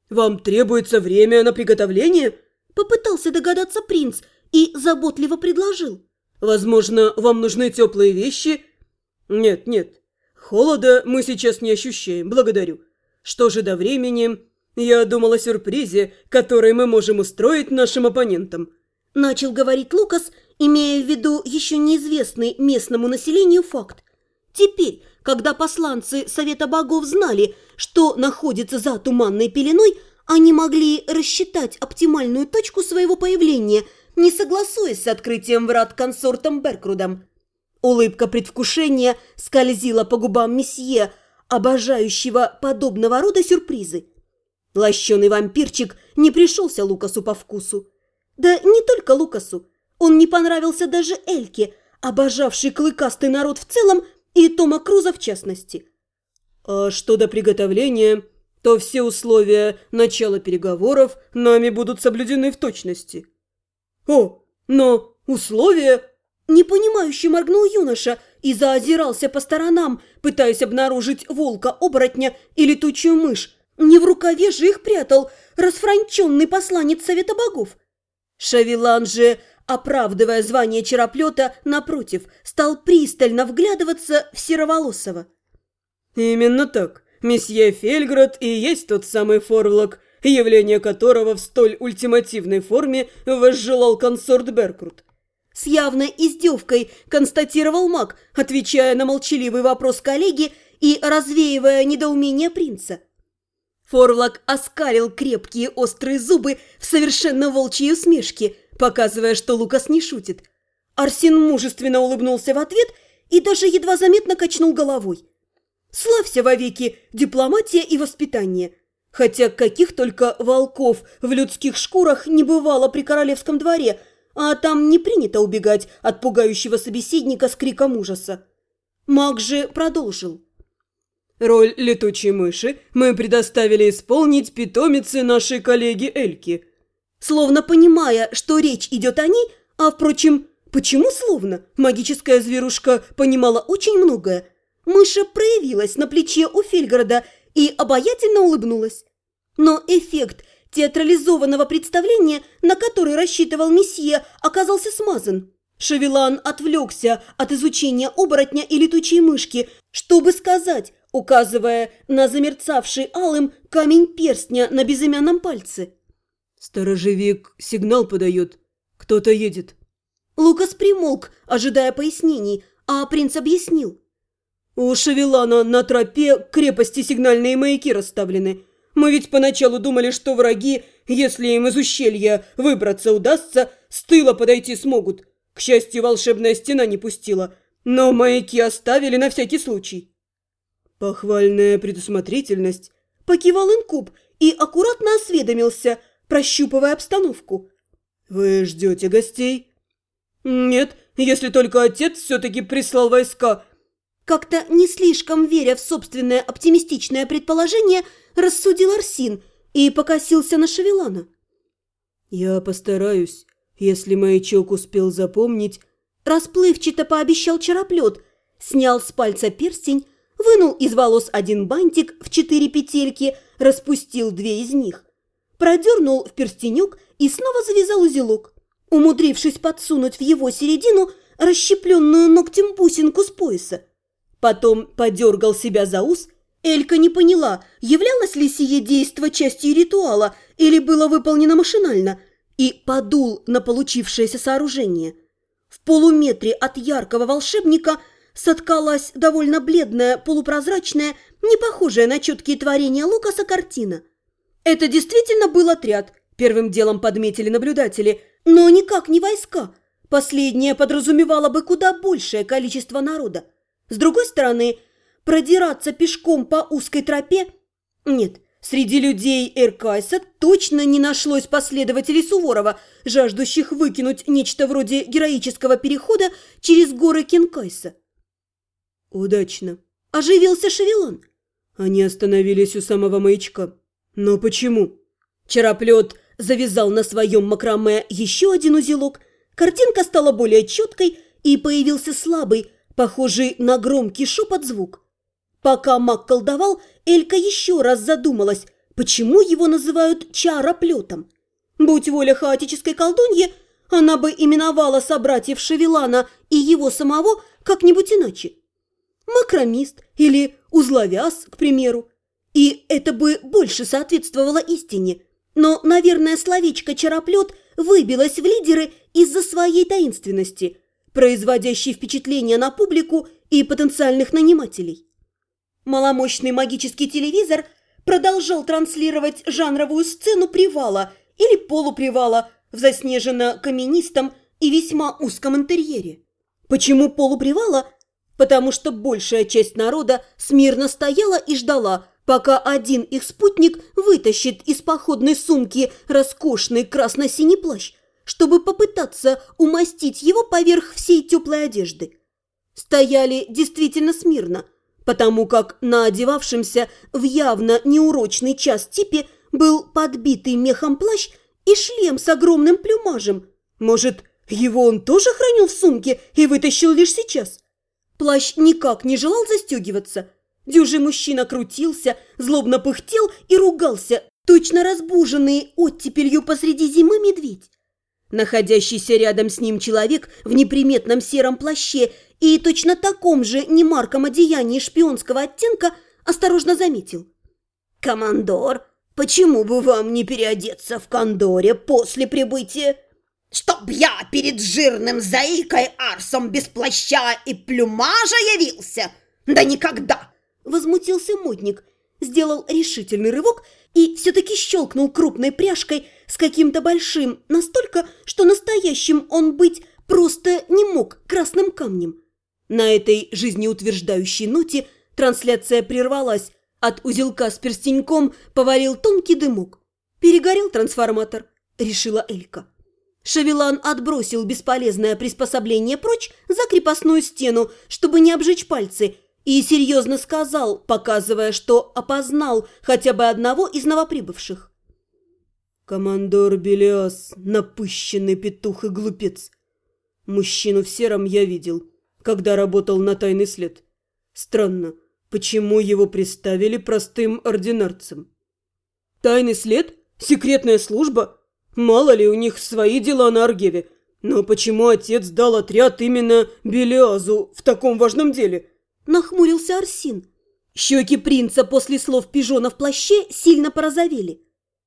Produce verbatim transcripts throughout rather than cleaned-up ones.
«Вам требуется время на приготовление?» – попытался догадаться принц и заботливо предложил. «Возможно, вам нужны теплые вещи?» «Нет, нет, холода мы сейчас не ощущаем, благодарю. Что же до времени? Я думал о сюрпризе, который мы можем устроить нашим оппонентам». Начал говорить Лукас, имея в виду еще неизвестный местному населению факт. Теперь, когда посланцы Совета Богов знали, что находится за туманной пеленой, они могли рассчитать оптимальную точку своего появления, не согласуясь с открытием врат консортом Беркрудом. Улыбка предвкушения скользила по губам месье, обожающего подобного рода сюрпризы. Лощеный вампирчик не пришелся Лукасу по вкусу. Да не только Лукасу. Он не понравился даже Эльке, обожавшей клыкастый народ в целом и Тома Круза в частности. А что до приготовления, то все условия начала переговоров нами будут соблюдены в точности. О, но условия... Непонимающе моргнул юноша и заозирался по сторонам, пытаясь обнаружить волка-оборотня и летучую мышь. Не в рукаве же их прятал расфранченный посланец Совета Богов. Шавилан же, оправдывая звание чероплета, напротив, стал пристально вглядываться в Сероволосого. «Именно так. Месье Фельград и есть тот самый Форвлок, явление которого в столь ультимативной форме возжелал консорт Беркруд». С явной издевкой констатировал маг, отвечая на молчаливый вопрос коллеги и развеивая недоумение принца. Форвлок оскалил крепкие острые зубы в совершенно волчьей усмешке, показывая, что Лукас не шутит. Арсен мужественно улыбнулся в ответ и даже едва заметно качнул головой. Славься вовеки дипломатия и воспитание. Хотя каких только волков в людских шкурах не бывало при королевском дворе, а там не принято убегать от пугающего собеседника с криком ужаса. Маг же продолжил. Роль летучей мыши мы предоставили исполнить питомице нашей коллеги Эльки. Словно понимая, что речь идет о ней, а, впрочем, почему словно? Магическая зверушка понимала очень многое. Мыша проявилась на плече у Фельграда и обаятельно улыбнулась. Но эффект театрализованного представления, на который рассчитывал месье, оказался смазан. Шавилан отвлекся от изучения оборотня и летучей мышки, чтобы сказать, указывая на замерцавший алым камень перстня на безымянном пальце. «Сторожевик сигнал подает. Кто-то едет». Лукас примолк, ожидая пояснений, а принц объяснил. «У Шавилана на тропе крепости сигнальные маяки расставлены. Мы ведь поначалу думали, что враги, если им из ущелья выбраться удастся, с тыла подойти смогут. К счастью, волшебная стена не пустила, но маяки оставили на всякий случай». «Похвальная предусмотрительность», – покивал инкуб и аккуратно осведомился, прощупывая обстановку. «Вы ждете гостей?» «Нет, если только отец все-таки прислал войска». Как-то не слишком веря в собственное оптимистичное предположение, рассудил Арсин и покосился на Шавилана. «Я постараюсь, если маячок успел запомнить». Расплывчато пообещал чероплет, снял с пальца перстень, вынул из волос один бантик в четыре петельки, распустил две из них, продернул в перстенек и снова завязал узелок, умудрившись подсунуть в его середину расщепленную ногтем бусинку с пояса. Потом подергал себя за ус. Элька не поняла, являлось ли сие действо частью ритуала или было выполнено машинально, и подул на получившееся сооружение. В полуметре от яркого волшебника соткалась довольно бледная, полупрозрачная, не похожая на четкие творения Лукаса картина. Это действительно был отряд, первым делом подметили наблюдатели, но никак не войска. Последнее подразумевало бы куда большее количество народа. С другой стороны, продираться пешком по узкой тропе... Нет, среди людей Эркайса точно не нашлось последователей Суворова, жаждущих выкинуть нечто вроде героического перехода через горы Кенкайса. «Удачно», – оживился Шавилан. «Они остановились у самого маячка. Но почему?» Чероплет завязал на своем макраме еще один узелок, картинка стала более четкой и появился слабый, похожий на громкий шепот звук. Пока маг колдовал, Элька еще раз задумалась, почему его называют чароплетом? Будь воля хаотической колдуньи, она бы именовала собратьев Шевелана и его самого как-нибудь иначе. Макромист или узловяз, к примеру. И это бы больше соответствовало истине. Но, наверное, словечко «чароплет» выбилось в лидеры из-за своей таинственности, производящей впечатление на публику и потенциальных нанимателей. Маломощный магический телевизор продолжал транслировать жанровую сцену привала или полупривала в заснеженно-каменистом и весьма узком интерьере. Почему полупривала? Потому что большая часть народа смирно стояла и ждала, пока один их спутник вытащит из походной сумки роскошный красно-синий плащ, чтобы попытаться умастить его поверх всей теплой одежды. Стояли действительно смирно, потому как на одевавшемся в явно неурочный час типе был подбитый мехом плащ и шлем с огромным плюмажем. Может, его он тоже хранил в сумке и вытащил лишь сейчас? Плащ никак не желал застегиваться. Дюжий мужчина крутился, злобно пыхтел и ругался, точно разбуженный оттепелью посреди зимы медведь. Находящийся рядом с ним человек в неприметном сером плаще и точно таком же немарком одеянии шпионского оттенка осторожно заметил. «Командор, почему бы вам не переодеться в кондоре после прибытия?» «Чтоб я перед жирным заикой Арсом без плаща и плюмажа явился? Да никогда!» Возмутился модник, сделал решительный рывок и все-таки щелкнул крупной пряжкой с каким-то большим, настолько, что настоящим он быть просто не мог красным камнем. На этой жизнеутверждающей ноте трансляция прервалась, от узелка с перстеньком повалил тонкий дымок. «Перегорел трансформатор», — решила Элька. Шевелан отбросил бесполезное приспособление прочь за крепостную стену, чтобы не обжечь пальцы, и серьезно сказал, показывая, что опознал хотя бы одного из новоприбывших. «Командор Белиас, напыщенный петух и глупец. Мужчину в сером я видел, когда работал на тайный след. Странно, почему его приставили простым ординарцем? Тайный след? Секретная служба? Мало ли у них свои дела на Аргеве. Но почему отец дал отряд именно Белиазу в таком важном деле?» Нахмурился Арсин. Щеки принца после слов пижона в плаще сильно порозовели.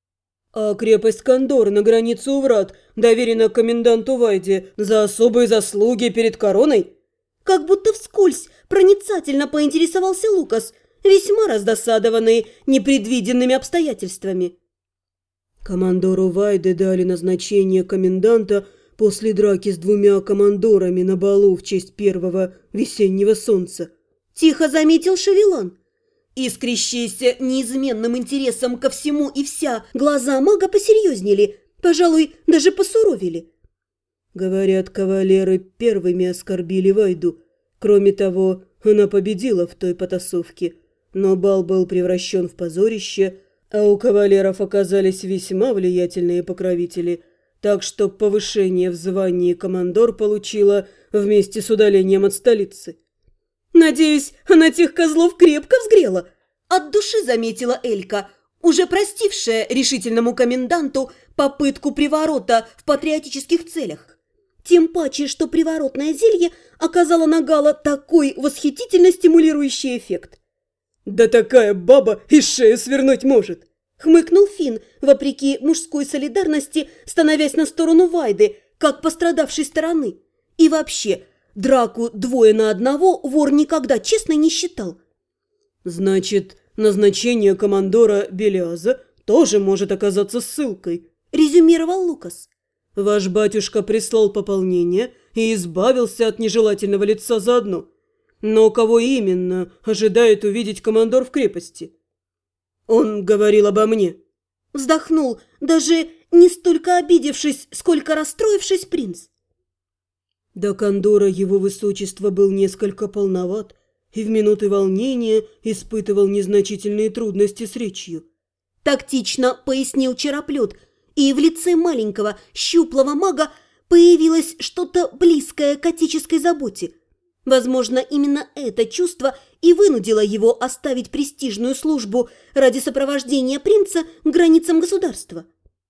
«А крепость Кондор на границе у врат доверена коменданту Вайде за особые заслуги перед короной?» Как будто вскользь проницательно поинтересовался Лукас, весьма раздосадованный непредвиденными обстоятельствами. «Командору Вайде дали назначение коменданта после драки с двумя командорами на балу в честь первого весеннего солнца», – тихо заметил Шевелан. Искрящиеся неизменным интересом ко всему и вся глаза мага посерьезнели, пожалуй, даже посуровели. «Говорят, кавалеры первыми оскорбили Вайду. Кроме того, она победила в той потасовке, но бал был превращен в позорище, а у кавалеров оказались весьма влиятельные покровители, так что повышение в звании командор получила вместе с удалением от столицы». «Надеюсь, она тех козлов крепко взгрела», – от души заметила Элька, уже простившая решительному коменданту попытку приворота в патриотических целях. Тем паче, что приворотное зелье оказало на Гала такой восхитительно стимулирующий эффект. «Да такая баба и шею свернуть может!» – хмыкнул Финн, вопреки мужской солидарности, становясь на сторону Вайды, как пострадавшей стороны. И вообще, драку двое на одного вор никогда честно не считал. «Значит, назначение командора Белиаза тоже может оказаться ссылкой», – резюмировал Лукас. «Ваш батюшка прислал пополнение и избавился от нежелательного лица заодно. Но кого именно ожидает увидеть командор в крепости?» «Он говорил обо мне», – вздохнул, даже не столько обидевшись, сколько расстроившись принц. До кондора его высочество был несколько полноват и в минуты волнения испытывал незначительные трудности с речью. Тактично пояснил Чароплет, и в лице маленького щуплого мага появилось что-то близкое к отеческой заботе. Возможно, именно это чувство и вынудило его оставить престижную службу ради сопровождения принца к границам государства.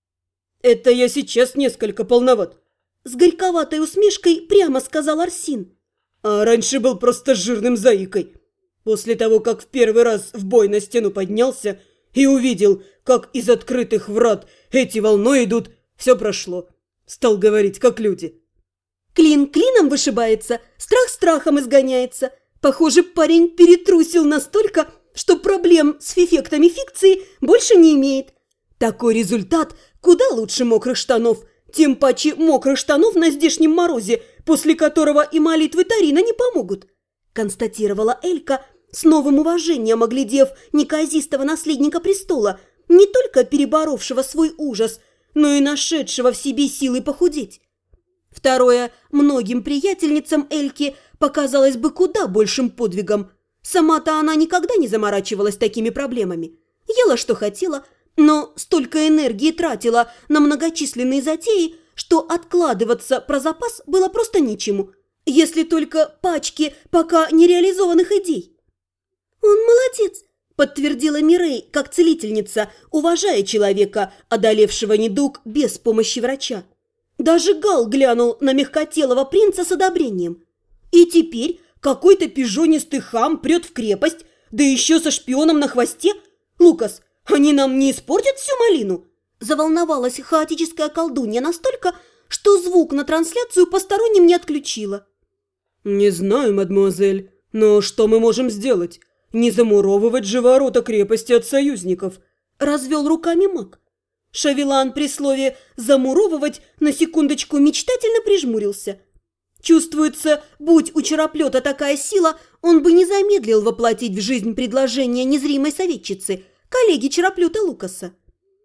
«Это я сейчас несколько полноват», – с горьковатой усмешкой прямо сказал Арсин. «А раньше был просто жирным заикой. После того, как в первый раз в бой на стену поднялся и увидел, как из открытых врат эти волной идут, все прошло. Стал говорить, как люди». Клин клином вышибается, страх страхом изгоняется. Похоже, парень перетрусил настолько, что проблем с эффектами фикции больше не имеет. Такой результат куда лучше мокрых штанов, тем паче мокрых штанов на здешнем морозе, после которого и молитвы Тарина не помогут, констатировала Элька, с новым уважением оглядев неказистого наследника престола, не только переборовшего свой ужас, но и нашедшего в себе силы похудеть. Второе, многим приятельницам Эльки показалось бы куда большим подвигом. Сама-то она никогда не заморачивалась такими проблемами. Ела, что хотела, но столько энергии тратила на многочисленные затеи, что откладываться про запас было просто нечему, если только пачки пока нереализованных идей. «Он молодец», – подтвердила Мирей, как целительница, уважая человека, одолевшего недуг без помощи врача. Даже Гал глянул на мягкотелого принца с одобрением. И теперь какой-то пижонистый хам прет в крепость, да еще со шпионом на хвосте. Лукас, они нам не испортят всю малину? Заволновалась хаотическая колдунья настолько, что звук на трансляцию посторонним не отключила. «Не знаю, мадемуазель, но что мы можем сделать? Не замуровывать же ворота крепости от союзников», – развел руками маг. Шавилан при слове «замуровывать» на секундочку мечтательно прижмурился. Чувствуется, будь у Чароплета такая сила, он бы не замедлил воплотить в жизнь предложение незримой советчицы, коллеги Чароплета Лукаса.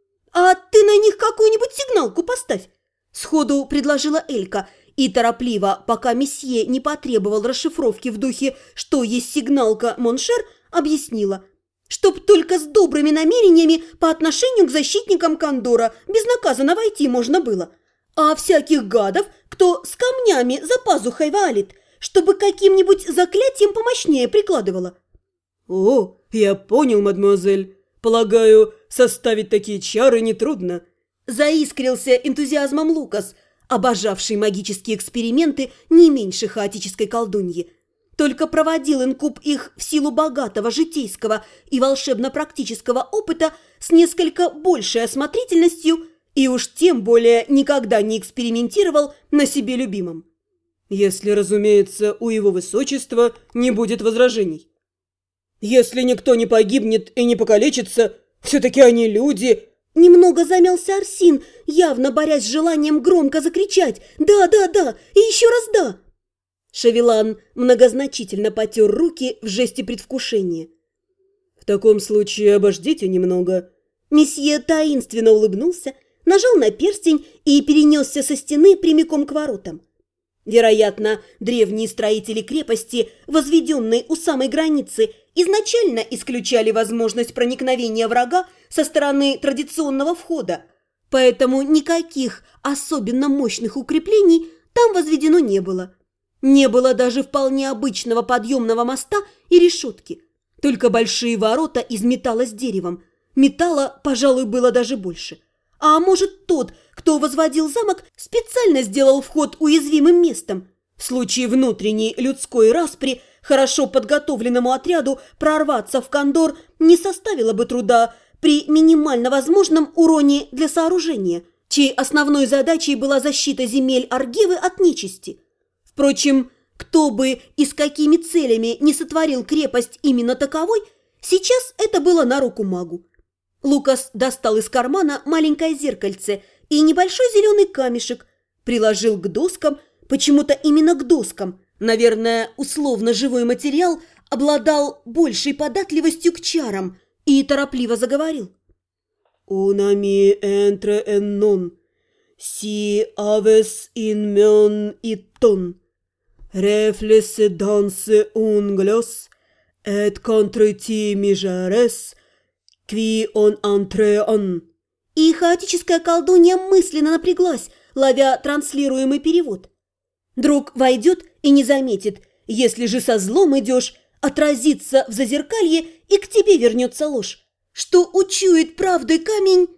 «А ты на них какую-нибудь сигналку поставь», – сходу предложила Элька, и торопливо, пока месье не потребовал расшифровки в духе «что есть сигналка, Моншер», объяснила – чтоб только с добрыми намерениями по отношению к защитникам Кондора безнаказанно войти можно было. А всяких гадов, кто с камнями за пазухой валит, чтобы каким-нибудь заклятием помощнее прикладывало. «О, я понял, мадемуазель. Полагаю, составить такие чары нетрудно», – заискрился энтузиазмом Лукас, обожавший магические эксперименты не меньше хаотической колдуньи. Только проводил инкуб их в силу богатого житейского и волшебно-практического опыта с несколько большей осмотрительностью и уж тем более никогда не экспериментировал на себе любимом. «Если, разумеется, у его высочества не будет возражений. Если никто не погибнет и не покалечится, все-таки они люди». Немного замялся Арсин, явно борясь с желанием громко закричать «Да, да, да! И еще раз да!» Шавилан многозначительно потер руки в жесте предвкушения. «В таком случае обождите немного». Месье таинственно улыбнулся, нажал на перстень и перенесся со стены прямиком к воротам. Вероятно, древние строители крепости, возведенные у самой границы, изначально исключали возможность проникновения врага со стороны традиционного входа, поэтому никаких особенно мощных укреплений там возведено не было. Не было даже вполне обычного подъемного моста и решетки. Только большие ворота из металла с деревом. Металла, пожалуй, было даже больше. А может, тот, кто возводил замок, специально сделал вход уязвимым местом. В случае внутренней людской распри хорошо подготовленному отряду прорваться в Кондор не составило бы труда при минимально возможном уроне для сооружения, чьей основной задачей была защита земель Аргивы от нечисти. Впрочем, кто бы и с какими целями не сотворил крепость именно таковой, сейчас это было на руку магу. Лукас достал из кармана маленькое зеркальце и небольшой зеленый камешек, приложил к доскам, почему-то именно к доскам. Наверное, условно живой материал обладал большей податливостью к чарам и торопливо заговорил. «Унами энтре эннон, си авес ин мен и тон». «Рефлесе дансе унглёс, эт контрити мижарес, кви он антреон». И хаотическая колдунья мысленно напряглась, ловя транслируемый перевод. Друг войдет и не заметит, Если же со злом идешь, отразится в зазеркалье, и к тебе вернется ложь. Что учует правдой камень,